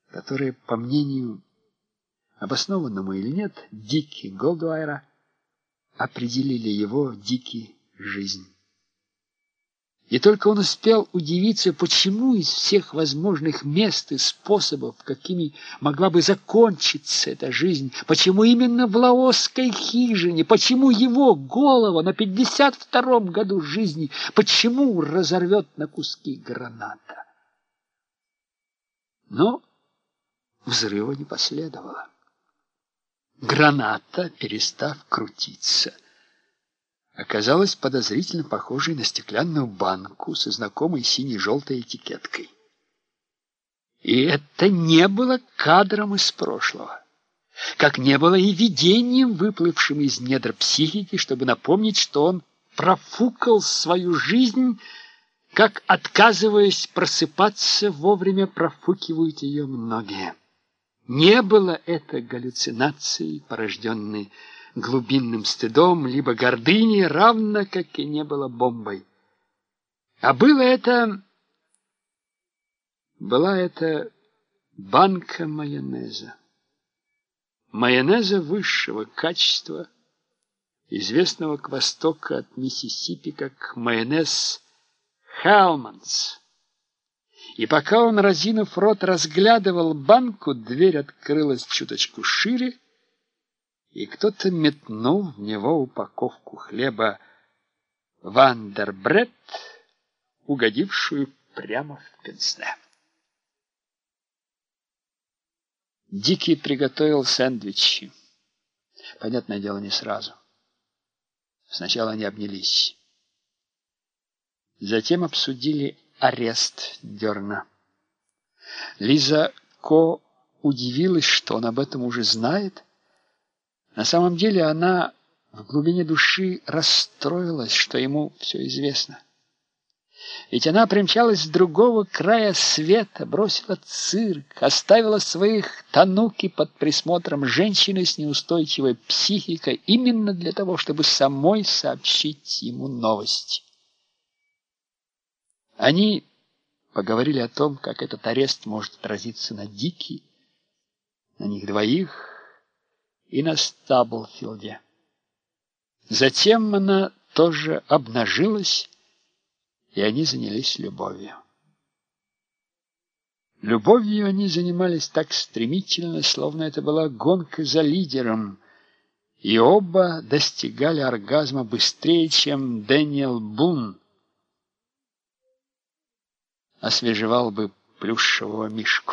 которые, по мнению, обоснованному или нет, Дики Голдуайра, определили его Дики жизнь. И только он успел удивиться, почему из всех возможных мест и способов, какими могла бы закончиться эта жизнь, почему именно в лаосской хижине, почему его голова на 52-м году жизни, почему разорвет на куски граната. Но взрыва не последовало. Граната, перестав крутиться, оказалась подозрительно похожей на стеклянную банку со знакомой сине-желтой этикеткой. И это не было кадром из прошлого, как не было и видением, выплывшим из недр психики, чтобы напомнить, что он профукал свою жизнь, как, отказываясь просыпаться, вовремя профукивают ее многие. Не было это галлюцинацией, порожденной глубинным стыдом, либо гордыней, равно как и не было бомбой. А была это банка майонеза. Майонеза высшего качества, известного к востоку от Миссисипи как майонез Хелманс. И пока он, разинув рот, разглядывал банку, дверь открылась чуточку шире, и кто-то метнул в него упаковку хлеба Вандербред, угодившую прямо в пенсне. Дикий приготовил сэндвичи. Понятное дело, не сразу. Сначала они обнялись. Затем обсудили арест Дерна. Лиза Ко удивилась, что он об этом уже знает. На самом деле она в глубине души расстроилась, что ему все известно. Ведь она примчалась с другого края света, бросила цирк, оставила своих тануки под присмотром женщины с неустойчивой психикой именно для того, чтобы самой сообщить ему новости. Они поговорили о том, как этот арест может отразиться на Дики, на них двоих и на Стаблфилде. Затем она тоже обнажилась, и они занялись любовью. Любовью они занимались так стремительно, словно это была гонка за лидером, и оба достигали оргазма быстрее, чем Дэниел Бун освежевал бы плюшевого мишку.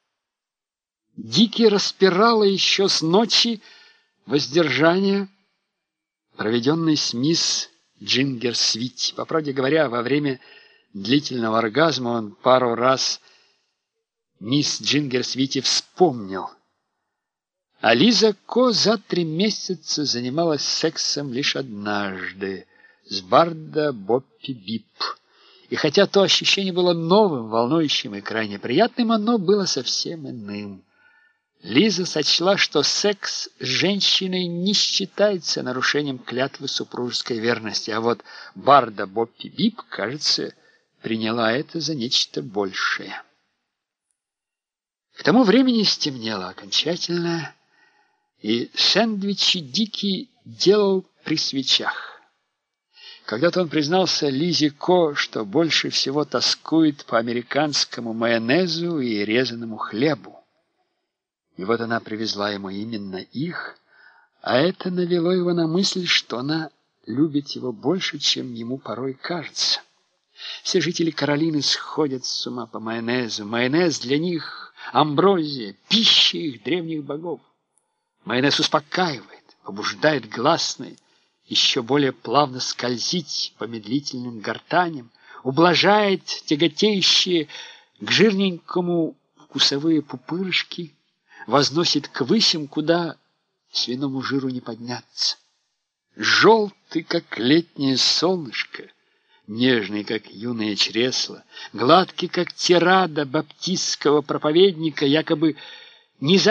Дики распирала еще с ночи воздержание, проведенной с мисс Джингерсвити. По правде говоря, во время длительного оргазма он пару раз мисс Джингерсвити вспомнил. А Лиза Ко за 3 месяца занималась сексом лишь однажды с Барда Боппи Бип. И хотя то ощущение было новым, волнующим и крайне приятным, оно было совсем иным. Лиза сочла, что секс с женщиной не считается нарушением клятвы супружеской верности, а вот Барда Боппи Бип, кажется, приняла это за нечто большее. К тому времени стемнело окончательно, и сэндвичи Дики делал при свечах. Когда-то он признался Лизе Ко, что больше всего тоскует по американскому майонезу и резаному хлебу. И вот она привезла ему именно их, а это навело его на мысль, что она любит его больше, чем ему порой кажется. Все жители Каролины сходят с ума по майонезу. Майонез для них — амброзия, пища их древних богов. Майонез успокаивает, побуждает гласные еще более плавно скользить по медлительным гортаням, ублажает тяготеющие к жирненькому вкусовые пупырышки, возносит к высям, куда свиному жиру не подняться. Желтый, как летнее солнышко, нежный, как юное чресло, гладкий, как тирада баптистского проповедника, якобы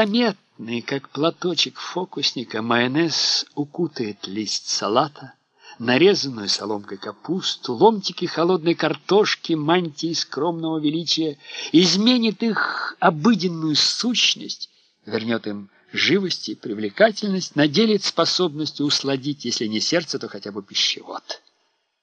незаметный, как платочек фокусника, майонез укутает лист салата, нарезанную соломкой капусту, ломтики холодной картошки, мантии скромного величия, изменит их обыденную сущность, вернет им живость и привлекательность, наделит способностью усладить, если не сердце, то хотя бы пищевод.